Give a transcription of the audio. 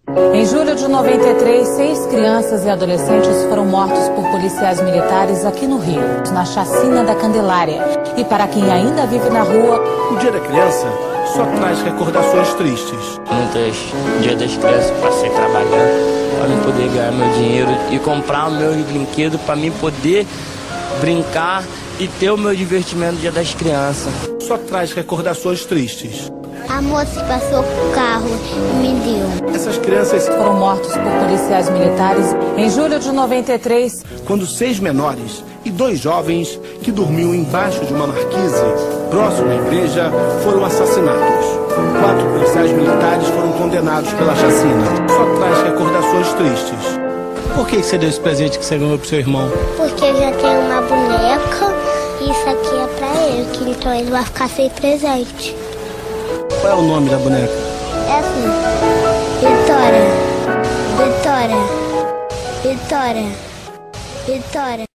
Em julho de 93, 6 crianças e adolescentes foram mortos por policiais militares aqui no Rio, na chacina da Candelária. E para quem ainda vive na rua, o Dia da Criança só traz recordações tristes. Muitos dias das crianças passei trabalhando para mim poder ganhar meu dinheiro e comprar o meu brinquedo para mim poder brincar e ter o meu divertimento no Dia das Crianças. Só traz recordações tristes. A moça passou com o carro e me deu. Essas crianças foram mortos por policiais militares em julho de 93. Quando 6 menores e 2 jovens que dormiam embaixo de uma marquise próximo à igreja foram assassinados. 4 policiais militares foram condenados pela chacina. Só traz recordações tristes. Por que você deu esse presente que você ganhou pro seu irmão? Porque eu já tenho uma boneca e isso aqui é pra ele, que então ele vai ficar sem presente. Qual é o nome da boneca? É assim, Vitória, Vitória, Vitória, Vitória.